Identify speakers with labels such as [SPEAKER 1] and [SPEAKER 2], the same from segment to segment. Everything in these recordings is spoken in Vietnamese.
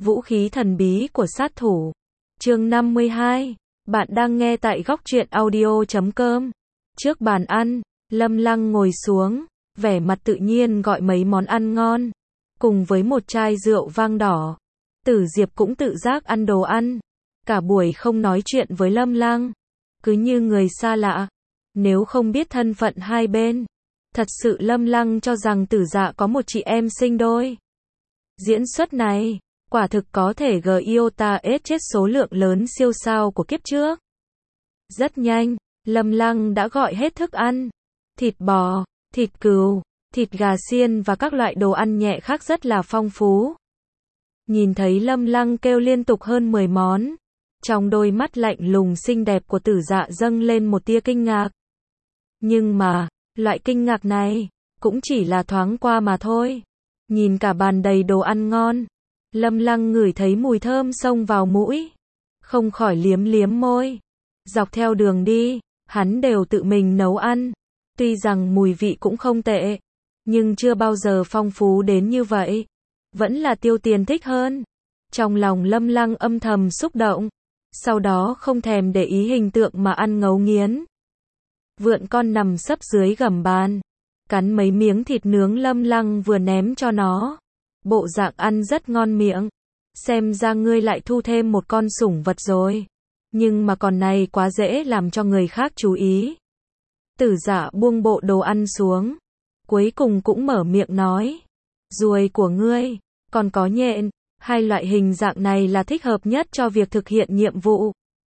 [SPEAKER 1] Vũ khí thần bí của sát thủ. Chương 52. Bạn đang nghe tại góc truyện audio.com. Trước bàn ăn, Lâm Lăng ngồi xuống, vẻ mặt tự nhiên gọi mấy món ăn ngon, cùng với một chai rượu vang đỏ. Tử Diệp cũng tự giác ăn đồ ăn, cả buổi không nói chuyện với Lâm Lăng, cứ như người xa lạ. Nếu không biết thân phận hai bên, thật sự Lâm Lăng cho rằng Tử Dạ có một chị em sinh đôi. Diễn xuất này, quả thực có thể Giota chết số lượng lớn siêu sao của kiếp trước. Rất nhanh, Lâm Lăng đã gọi hết thức ăn. Thịt bò, thịt cừu, thịt gà xiên và các loại đồ ăn nhẹ khác rất là phong phú. Nhìn thấy Lâm Lăng kêu liên tục hơn 10 món, trong đôi mắt lạnh lùng xinh đẹp của Tử Dạ dâng lên một tia kinh ngạc. Nhưng mà, loại kinh ngạc này, cũng chỉ là thoáng qua mà thôi. Nhìn cả bàn đầy đồ ăn ngon, Lâm Lăng ngửi thấy mùi thơm xông vào mũi, không khỏi liếm liếm môi. Dọc theo đường đi, hắn đều tự mình nấu ăn. Tuy rằng mùi vị cũng không tệ, nhưng chưa bao giờ phong phú đến như vậy. Vẫn là tiêu tiền thích hơn. Trong lòng Lâm Lăng âm thầm xúc động, sau đó không thèm để ý hình tượng mà ăn ngấu nghiến. Vượn con nằm sấp dưới gầm bàn, cắn mấy miếng thịt nướng Lâm Lăng vừa ném cho nó. Bộ dạng ăn rất ngon miệng. Xem ra ngươi lại thu thêm một con sủng vật rồi. Nhưng mà con này quá dễ làm cho người khác chú ý. Tử Dạ buông bộ đồ ăn xuống, cuối cùng cũng mở miệng nói. Ruồi của ngươi, còn có nhện, hai loại hình dạng này là thích hợp nhất cho việc thực hiện nhiệm vụ.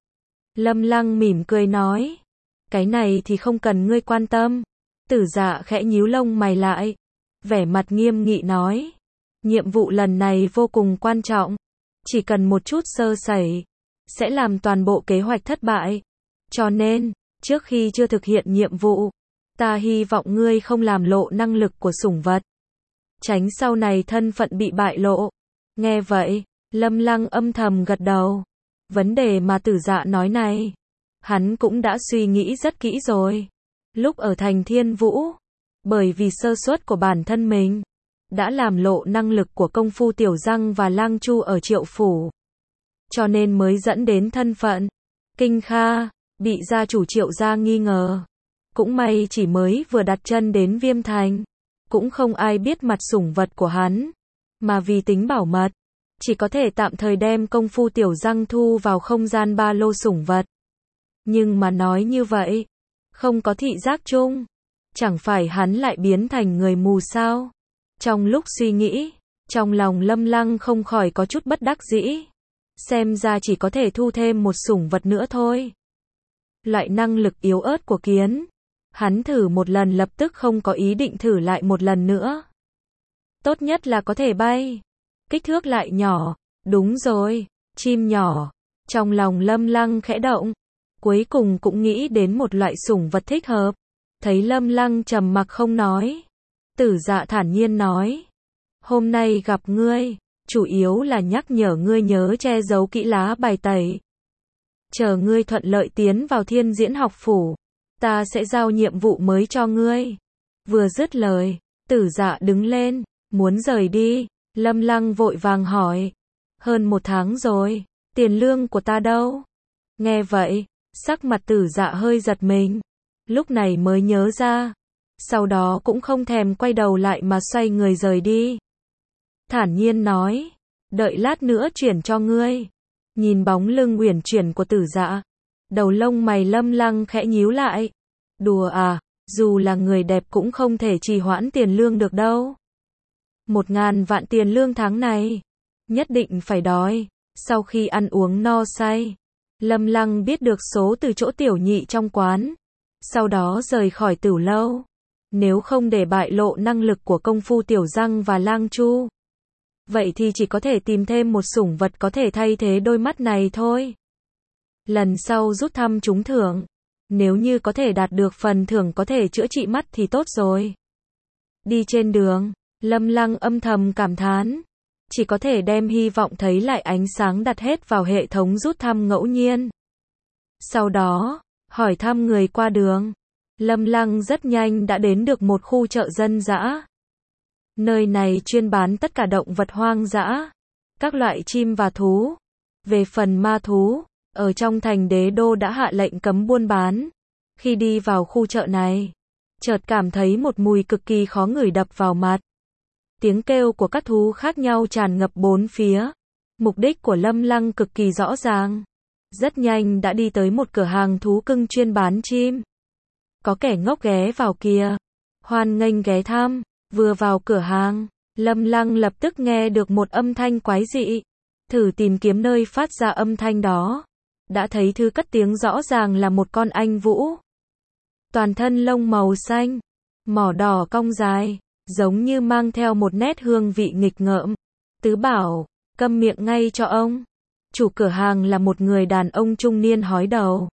[SPEAKER 1] Lâm Lăng mỉm cười nói. Cái này thì không cần ngươi quan tâm. Tử Dạ khẽ nhíu lông mày lại, vẻ mặt nghiêm nghị nói. Nhiệm vụ lần này vô cùng quan trọng. Chỉ cần một chút sơ sẩy, sẽ làm toàn bộ kế hoạch thất bại. Cho nên, trước khi chưa thực hiện nhiệm vụ, ta hy vọng ngươi không làm lộ năng lực của sủng vật. Tránh sau này thân phận bị bại lộ. Nghe vậy, Lâm Lăng âm thầm gật đầu. Vấn đề mà Tử Dạ nói này, hắn cũng đã suy nghĩ rất kỹ rồi. Lúc ở thành Thiên Vũ, bởi vì sơ suất của bản thân mình, đã làm lộ năng lực của công phu Tiểu Răng và Lang Chu ở Triệu Phủ. Cho nên mới dẫn đến thân phận Kinh Kha, bị gia chủ Triệu gia nghi ngờ. Cũng may chỉ mới vừa đặt chân đến Viêm Thành, cũng không ai biết mặt sủng vật của hắn. Mà vì tính bảo mật, chỉ có thể tạm thời đem công phu Tiểu Răng thu vào không gian ba lô sủng vật. Nhưng mà nói như vậy, không có thị giác chung, chẳng phải hắn lại biến thành người mù sao? Trong lúc suy nghĩ, trong lòng Lâm Lăng không khỏi có chút bất đắc dĩ. Xem ra chỉ có thể thu thêm một sủng vật nữa thôi. Loại năng lực yếu ớt của kiến, hắn thử một lần lập tức không có ý định thử lại một lần nữa. Tốt nhất là có thể bay, kích thước lại nhỏ. Đúng rồi, chim nhỏ. Trong lòng Lâm Lăng khẽ động, cuối cùng cũng nghĩ đến một loại sủng vật thích hợp. Thấy Lâm Lăng trầm mặc không nói, Tử Dạ thản nhiên nói. Hôm nay gặp ngươi, chủ yếu là nhắc nhở ngươi nhớ che giấu kỹ lá bài tẩy. Chờ ngươi thuận lợi tiến vào Thiên Diễn học phủ, ta sẽ giao nhiệm vụ mới cho ngươi. Vừa dứt lời, Tử Dạ đứng lên, muốn rời đi. Lâm Lăng vội vàng hỏi. Hơn 1 tháng rồi, tiền lương của ta đâu? Nghe vậy, sắc mặt Tử Dạ hơi giật mình. Lúc này mới nhớ ra. Sau đó cũng không thèm quay đầu lại mà xoay người rời đi. Thản nhiên nói. Đợi lát nữa chuyển cho ngươi. Nhìn bóng lưng uyển chuyển của Tử Dạ, đầu lông mày Lâm Lăng khẽ nhíu lại. Đùa à, dù là người đẹp cũng không thể trì hoãn tiền lương được đâu. 1.000 vạn tiền lương tháng này, nhất định phải đòi. Sau khi ăn uống no say, Lâm Lăng biết được số từ chỗ tiểu nhị trong quán. Sau đó rời khỏi Tửu lâu. Nếu không để bại lộ năng lực của công phu Tiểu Răng và Lang Chu, vậy thì chỉ có thể tìm thêm một sủng vật có thể thay thế đôi mắt này thôi. Lần sau rút thăm trúng thưởng, nếu như có thể đạt được phần thưởng có thể chữa trị mắt thì tốt rồi. Đi trên đường, Lâm Lăng âm thầm cảm thán, chỉ có thể đem hy vọng thấy lại ánh sáng đặt hết vào hệ thống rút thăm ngẫu nhiên. Sau đó, hỏi thăm người qua đường. Lâm Lăng rất nhanh đã đến được một khu chợ dân dã. Nơi này chuyên bán tất cả động vật hoang dã. các loại chim và thú. Về phần ma thú, ở trong thành đế đô đã hạ lệnh cấm buôn bán. Khi đi vào khu chợ này, chợt cảm thấy một mùi cực kỳ khó ngửi đập vào mặt. Tiếng kêu của các thú khác nhau tràn ngập bốn phía. Mục đích của Lâm Lăng cực kỳ rõ ràng. Rất nhanh đã đi tới một cửa hàng thú cưng chuyên bán chim. Có kẻ ngốc ghé vào kìa. Hoan nghênh ghé thăm. Vừa vào cửa hàng, Lâm Lăng lập tức nghe được một âm thanh quái dị. Thử tìm kiếm nơi phát ra âm thanh đó. Đã thấy thứ cất tiếng rõ ràng là một con anh vũ. Toàn thân lông màu xanh, mỏ đỏ cong dài, giống như mang theo một nét hương vị nghịch ngợm. Tứ bảo, câm miệng ngay cho ông. Chủ cửa hàng là một người đàn ông trung niên hói đầu.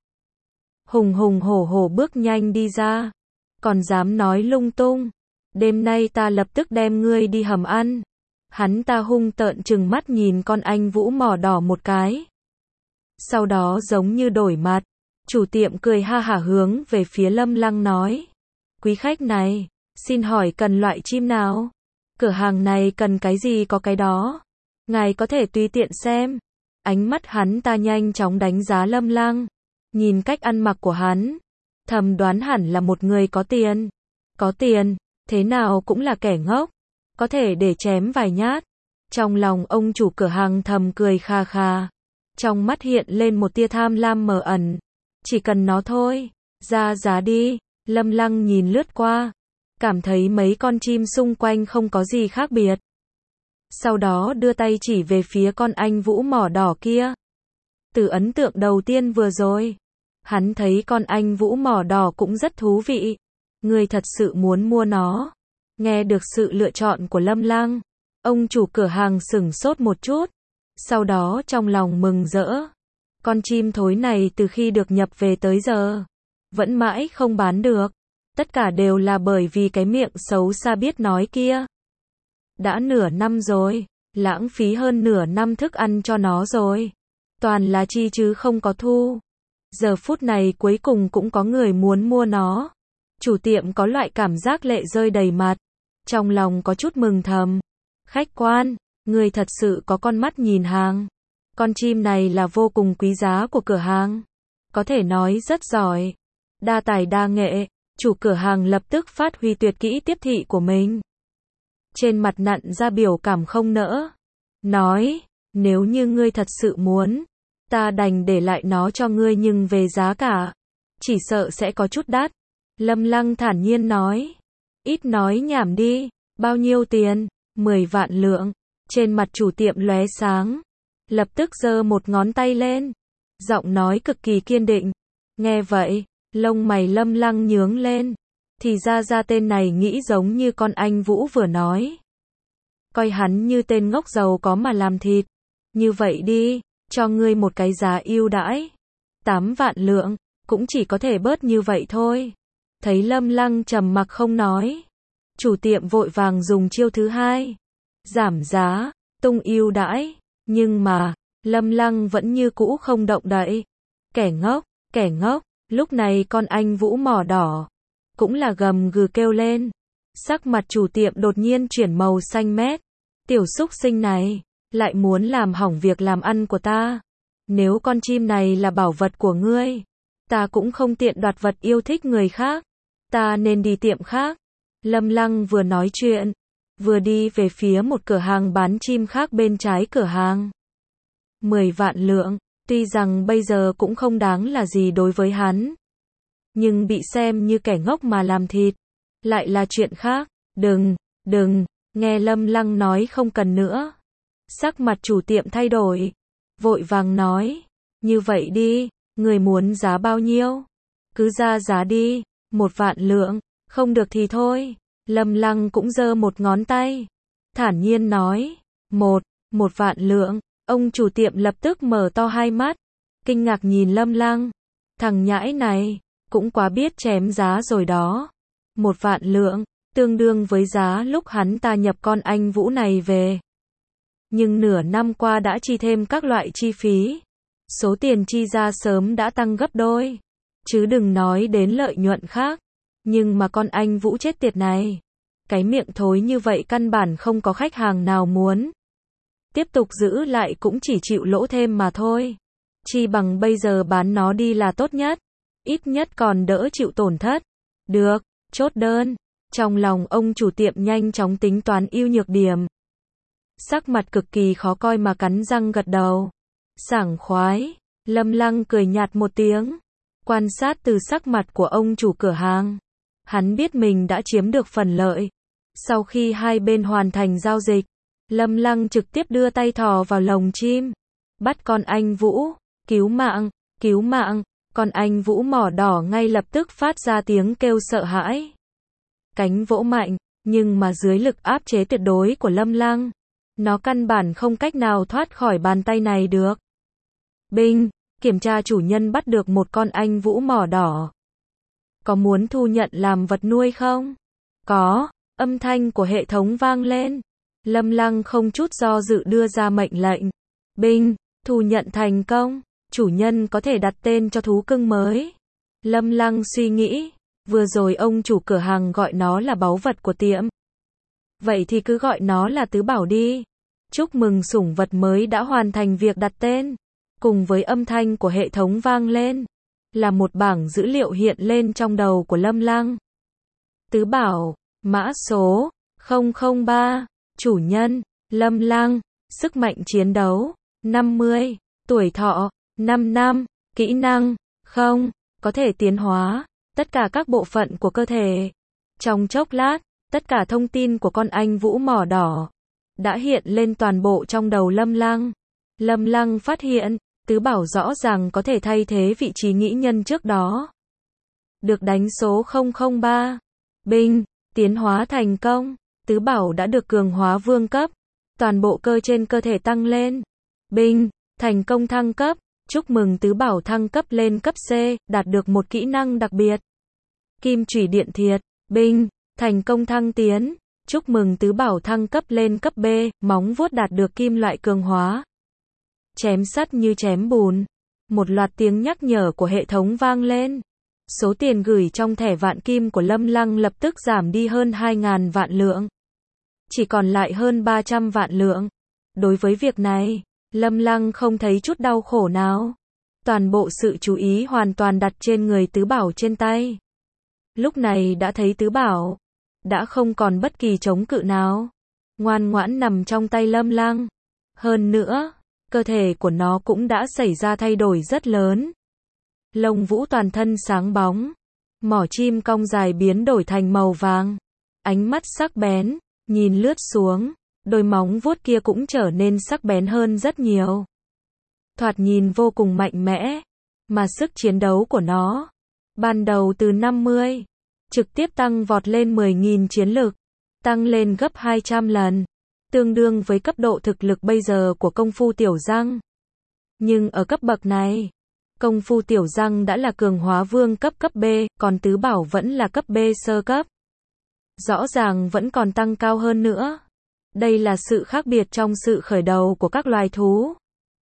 [SPEAKER 1] Hùng hùng hổ hổ bước nhanh đi ra. Còn dám nói lung tung. Đêm nay ta lập tức đem ngươi đi hầm ăn. Hắn ta hung tợn trừng mắt nhìn con anh vũ mỏ đỏ một cái. Sau đó giống như đổi mặt. Chủ tiệm cười ha hả hướng về phía Lâm Lăng nói. Quý khách này, xin hỏi cần loại chim nào? Cửa hàng này cần cái gì có cái đó. Ngài có thể tùy tiện xem. Ánh mắt hắn ta nhanh chóng đánh giá Lâm Lăng. Nhìn cách ăn mặc của hắn, thầm đoán hẳn là một người có tiền. Có tiền, thế nào cũng là kẻ ngốc. Có thể để chém vài nhát. Trong lòng ông chủ cửa hàng thầm cười kha kha. Trong mắt hiện lên một tia tham lam mờ ẩn. Chỉ cần nó thôi, ra giá đi. Lâm Lăng nhìn lướt qua, cảm thấy mấy con chim xung quanh không có gì khác biệt. Sau đó đưa tay chỉ về phía con anh vũ mỏ đỏ kia. Từ ấn tượng đầu tiên vừa rồi, hắn thấy con anh vũ mỏ đỏ cũng rất thú vị. Người thật sự muốn mua nó. Nghe được sự lựa chọn của Lâm Lăng, ông chủ cửa hàng sửng sốt một chút. Sau đó trong lòng mừng rỡ. Con chim thối này từ khi được nhập về tới giờ, vẫn mãi không bán được. Tất cả đều là bởi vì cái miệng xấu xa biết nói kia. Đã nửa năm rồi, lãng phí hơn nửa năm thức ăn cho nó rồi. Toàn là chi chứ không có thu. Giờ phút này cuối cùng cũng có người muốn mua nó. Chủ tiệm có loại cảm giác lệ rơi đầy mặt. Trong lòng có chút mừng thầm. Khách quan, người thật sự có con mắt nhìn hàng. Con chim này là vô cùng quý giá của cửa hàng. Có thể nói rất giỏi. Đa tài đa nghệ. Chủ cửa hàng lập tức phát huy tuyệt kỹ tiếp thị của mình. Trên mặt nặn ra biểu cảm không nỡ. Nói, nếu như ngươi thật sự muốn, ta đành để lại nó cho ngươi nhưng về giá cả, chỉ sợ sẽ có chút đắt. Lâm Lăng thản nhiên nói. Ít nói nhảm đi, bao nhiêu tiền? 10 vạn lượng. Trên mặt chủ tiệm lóe sáng. Lập tức giơ một ngón tay lên. Giọng nói cực kỳ kiên định. Nghe vậy, lông mày Lâm Lăng nhướng lên. Thì ra tên này nghĩ giống như con anh Vũ vừa nói. Coi hắn như tên ngốc giàu có mà làm thịt. Như vậy đi, cho ngươi một cái giá ưu đãi. 8 vạn lượng, cũng chỉ có thể bớt như vậy thôi. Thấy Lâm Lăng trầm mặc không nói. Chủ tiệm vội vàng dùng chiêu thứ hai. Giảm giá, tung ưu đãi. Nhưng mà, Lâm Lăng vẫn như cũ không động đậy. Kẻ ngốc, lúc này con anh Vũ mỏ đỏ. Cũng là gầm gừ kêu lên. Sắc mặt chủ tiệm đột nhiên chuyển màu xanh mét. Tiểu xúc sinh này, lại muốn làm hỏng việc làm ăn của ta. Nếu con chim này là bảo vật của ngươi, ta cũng không tiện đoạt vật yêu thích người khác. Ta nên đi tiệm khác. Lâm Lăng vừa nói chuyện, vừa đi về phía một cửa hàng bán chim khác bên trái cửa hàng. 10 vạn lượng, tuy rằng bây giờ cũng không đáng là gì đối với hắn. Nhưng bị xem như kẻ ngốc mà làm thịt, lại là chuyện khác. Đừng, nghe Lâm Lăng nói không cần nữa. Sắc mặt chủ tiệm thay đổi, vội vàng nói, như vậy đi, người muốn giá bao nhiêu? Cứ ra giá đi, 1 vạn lượng, không được thì thôi. Lâm Lăng cũng giơ một ngón tay, thản nhiên nói, một vạn lượng. Ông chủ tiệm lập tức mở to hai mắt, kinh ngạc nhìn Lâm Lăng. Thằng nhãi này, cũng quá biết chém giá rồi đó. 1 vạn lượng, tương đương với giá lúc hắn ta nhập con anh Vũ này về. Nhưng nửa năm qua đã chi thêm các loại chi phí. Số tiền chi ra sớm đã tăng gấp đôi. Chứ đừng nói đến lợi nhuận khác. Nhưng mà con anh Vũ chết tiệt này, cái miệng thối như vậy căn bản không có khách hàng nào muốn. tiếp tục giữ lại cũng chỉ chịu lỗ thêm mà thôi. Chi bằng bây giờ bán nó đi là tốt nhất. Ít nhất còn đỡ chịu tổn thất. Được, chốt đơn. Trong lòng ông chủ tiệm nhanh chóng tính toán ưu nhược điểm. Sắc mặt cực kỳ khó coi mà cắn răng gật đầu. Sảng khoái. Lâm Lăng cười nhạt một tiếng. Quan sát từ sắc mặt của ông chủ cửa hàng. Hắn biết mình đã chiếm được phần lợi. Sau khi hai bên hoàn thành giao dịch, Lâm Lăng trực tiếp đưa tay thò vào lồng chim. Bắt con anh Vũ. Cứu mạng, cứu mạng. Con anh Vũ mỏ đỏ ngay lập tức phát ra tiếng kêu sợ hãi. Cánh vỗ mạnh, nhưng mà dưới lực áp chế tuyệt đối của Lâm Lăng, nó căn bản không cách nào thoát khỏi bàn tay này được. Binh, kiểm tra chủ nhân bắt được một con anh Vũ mỏ đỏ. Có muốn thu nhận làm vật nuôi không? Có, âm thanh của hệ thống vang lên. Lâm Lăng không chút do dự đưa ra mệnh lệnh. Binh, thu nhận thành công. Chủ nhân có thể đặt tên cho thú cưng mới. Lâm Lăng suy nghĩ, vừa rồi ông chủ cửa hàng gọi nó là báu vật của tiệm. Vậy thì cứ gọi nó là Tứ Bảo đi. Chúc mừng sủng vật mới đã hoàn thành việc đặt tên. Cùng với âm thanh của hệ thống vang lên, là một bảng dữ liệu hiện lên trong đầu của Lâm Lăng. Tứ Bảo, mã số 003, chủ nhân, Lâm Lăng, sức mạnh chiến đấu 50, tuổi thọ 5 năm, kỹ năng không, có thể tiến hóa tất cả các bộ phận của cơ thể. Trong chốc lát, tất cả thông tin của con anh Vũ mỏ đỏ đã hiện lên toàn bộ trong đầu Lâm Lăng. Lâm Lăng phát hiện, Tứ Bảo rõ ràng có thể thay thế vị trí nghĩ nhân trước đó. Được đánh số 003. Binh, tiến hóa thành công. Tứ Bảo đã được cường hóa vương cấp. Toàn bộ cơ trên cơ thể tăng lên. Binh, thành công thăng cấp. Chúc mừng Tứ Bảo thăng cấp lên cấp C, đạt được một kỹ năng đặc biệt. Kim chủy điện thiệt. Binh, thành công thăng tiến. Chúc mừng Tứ Bảo thăng cấp lên cấp B, móng vuốt đạt được kim loại cường hóa. Chém sắt như chém bùn. Một loạt tiếng nhắc nhở của hệ thống vang lên. Số tiền gửi trong thẻ vạn kim của Lâm Lăng lập tức giảm đi hơn 2.000 vạn lượng. Chỉ còn lại hơn 300 vạn lượng. Đối với việc này, Lâm Lăng không thấy chút đau khổ nào. Toàn bộ sự chú ý hoàn toàn đặt trên người Tứ Bảo trên tay. Lúc này đã thấy Tứ Bảo đã không còn bất kỳ chống cự nào. Ngoan ngoãn nằm trong tay Lâm Lăng. Hơn nữa, cơ thể của nó cũng đã xảy ra thay đổi rất lớn. Lông vũ toàn thân sáng bóng. Mỏ chim cong dài biến đổi thành màu vàng. Ánh mắt sắc bén, nhìn lướt xuống. Đôi móng vuốt kia cũng trở nên sắc bén hơn rất nhiều. Thoạt nhìn vô cùng mạnh mẽ. Mà sức chiến đấu của nó, ban đầu từ 50, trực tiếp tăng vọt lên 10.000 chiến lực. Tăng lên gấp 200 lần. Tương đương với cấp độ thực lực bây giờ của công phu tiểu răng. Nhưng ở cấp bậc này, công phu tiểu răng đã là cường hóa vương cấp cấp B, còn Tứ Bảo vẫn là cấp B sơ cấp. Rõ ràng vẫn còn tăng cao hơn nữa. Đây là sự khác biệt trong sự khởi đầu của các loài thú.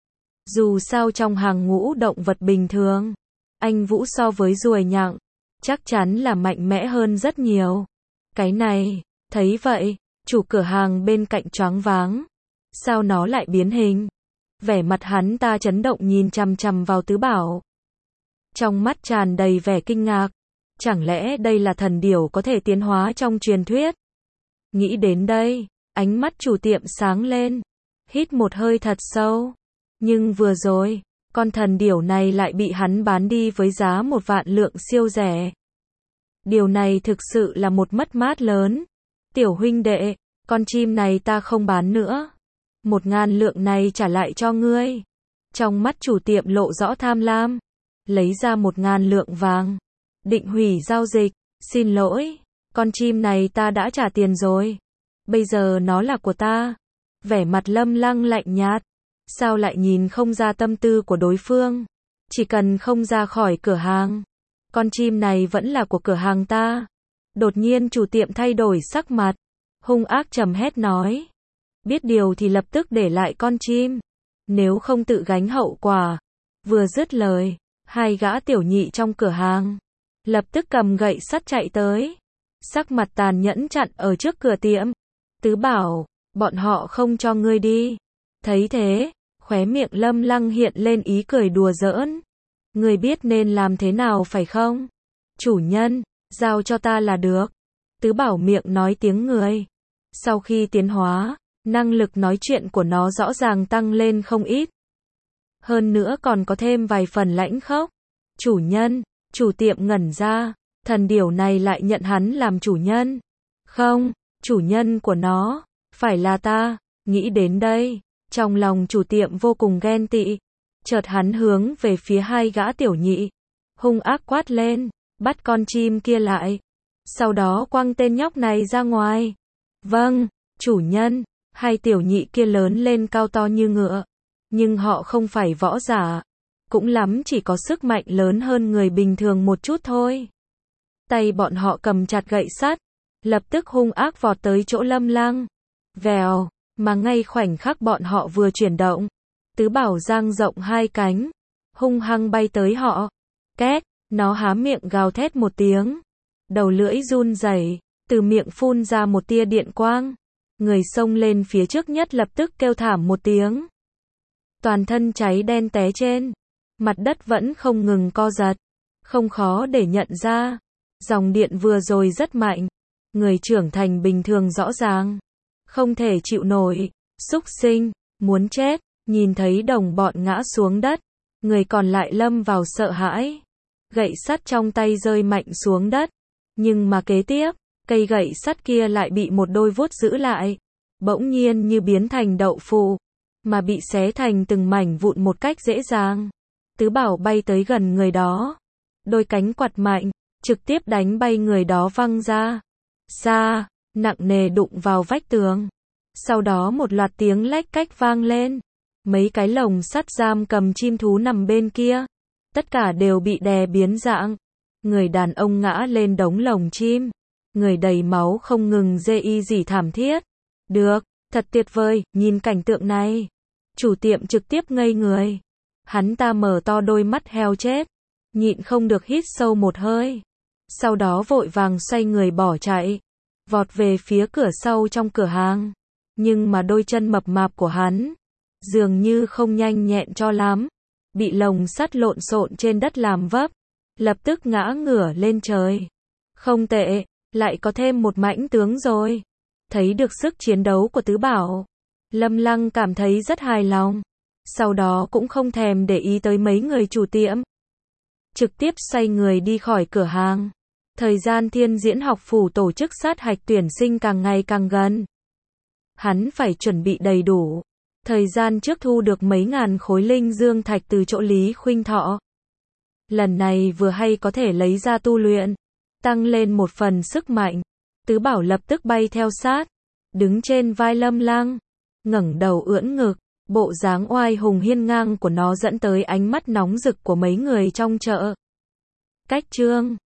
[SPEAKER 1] Dù sao trong hàng ngũ động vật bình thường, anh Vũ so với ruồi nhặng, chắc chắn là mạnh mẽ hơn rất nhiều. Cái này, thấy vậy, chủ cửa hàng bên cạnh choáng váng. Sao nó lại biến hình? Vẻ mặt hắn ta chấn động nhìn chằm chằm vào Tứ Bảo. Trong mắt tràn đầy vẻ kinh ngạc. Chẳng lẽ đây là thần điểu có thể tiến hóa trong truyền thuyết? Nghĩ đến đây, ánh mắt chủ tiệm sáng lên. Hít một hơi thật sâu. Nhưng vừa rồi, con thần điểu này lại bị hắn bán đi với giá 1 vạn lượng siêu rẻ. Điều này thực sự là một mất mát lớn. Tiểu huynh đệ, con chim này ta không bán nữa. 1.000 lượng này trả lại cho ngươi. Trong mắt chủ tiệm lộ rõ tham lam. Lấy ra 1.000 lượng vàng. Định hủy giao dịch. Xin lỗi, con chim này ta đã trả tiền rồi. Bây giờ nó là của ta. Vẻ mặt Lâm Lăng lạnh nhạt. Sao lại nhìn không ra tâm tư của đối phương? Chỉ cần không ra khỏi cửa hàng, con chim này vẫn là của cửa hàng ta. Đột nhiên chủ tiệm thay đổi sắc mặt. Hung ác trầm hét nói. Biết điều thì lập tức để lại con chim. Nếu không tự gánh hậu quả. Vừa dứt lời, hai gã tiểu nhị trong cửa hàng lập tức cầm gậy sắt chạy tới. Sắc mặt tàn nhẫn chặn ở trước cửa tiệm. Tứ Bảo, bọn họ không cho ngươi đi. Thấy thế, khóe miệng Lâm Lăng hiện lên ý cười đùa giỡn. Người biết nên làm thế nào phải không? Chủ nhân, giao cho ta là được. Tứ Bảo miệng nói tiếng người. Sau khi tiến hóa, năng lực nói chuyện của nó rõ ràng tăng lên không ít. Hơn nữa còn có thêm vài phần lãnh khốc. Chủ nhân, chủ tiệm ngẩn ra, thần điểu này lại nhận hắn làm chủ nhân. Không, chủ nhân của nó, phải là ta. Nghĩ đến đây, trong lòng chủ tiệm vô cùng ghen tị. Chợt hắn hướng về phía hai gã tiểu nhị, hung ác quát lên, bắt con chim kia lại. Sau đó quăng tên nhóc này ra ngoài. Vâng, chủ nhân. Hai tiểu nhị kia lớn lên cao to như ngựa. Nhưng họ không phải võ giả. Cũng lắm chỉ có sức mạnh lớn hơn người bình thường một chút thôi. Tay bọn họ cầm chặt gậy sắt, lập tức hung ác vọt tới chỗ Lâm Lăng. Vèo, mà ngay khoảnh khắc bọn họ vừa chuyển động, Tứ Bảo dang rộng hai cánh, hung hăng bay tới họ. Két, nó há miệng gào thét một tiếng. Đầu lưỡi run rẩy, từ miệng phun ra một tia điện quang. Người xông lên phía trước nhất lập tức kêu thảm một tiếng. Toàn thân cháy đen té trên. Mặt đất vẫn không ngừng co giật. Không khó để nhận ra. Dòng điện vừa rồi rất mạnh. Người trưởng thành bình thường rõ ràng. Không thể chịu nổi. Súc sinh, muốn chết. Nhìn thấy đồng bọn ngã xuống đất. Người còn lại lâm vào sợ hãi. Gậy sắt trong tay rơi mạnh xuống đất. Nhưng mà kế tiếp, cây gậy sắt kia lại bị một đôi vuốt giữ lại. Bỗng nhiên như biến thành đậu phụ. Mà bị xé thành từng mảnh vụn một cách dễ dàng. Tứ Bảo bay tới gần người đó. Đôi cánh quạt mạnh, trực tiếp đánh bay người đó văng ra. Xa, nặng nề đụng vào vách tường. Sau đó một loạt tiếng lách cách vang lên. Mấy cái lồng sắt giam cầm chim thú nằm bên kia. Tất cả đều bị đè biến dạng. Người đàn ông ngã lên đống lồng chim. Người đầy máu không ngừng rê y rỉ thảm thiết. Được, thật tuyệt vời, nhìn cảnh tượng này. Chủ tiệm trực tiếp ngây người. Hắn ta mở to đôi mắt heo chết. Nhịn không được hít sâu một hơi. Sau đó vội vàng xoay người bỏ chạy. Vọt về phía cửa sau trong cửa hàng. Nhưng mà đôi chân mập mạp của hắn dường như không nhanh nhẹn cho lắm. Bị lồng sắt lộn xộn trên đất làm vấp. Lập tức ngã ngửa lên trời. Không tệ, lại có thêm một mãnh tướng rồi. Thấy được sức chiến đấu của Tứ Bảo, Lâm Lăng cảm thấy rất hài lòng. Sau đó cũng không thèm để ý tới mấy người chủ tiệm. Trực tiếp xoay người đi khỏi cửa hàng. Thời gian Thiên Diễn học phủ tổ chức sát hạch tuyển sinh càng ngày càng gần. Hắn phải chuẩn bị đầy đủ. Thời gian trước thu được mấy ngàn khối linh dương thạch từ chỗ Lý Khuynh Thọ. Lần này vừa hay có thể lấy ra tu luyện, tăng lên một phần sức mạnh. Tứ Bảo lập tức bay theo sát, đứng trên vai Lâm Lăng, ngẩng đầu ưỡn ngực, bộ dáng oai hùng hiên ngang của nó dẫn tới ánh mắt nóng rực của mấy người trong chợ. Cách chương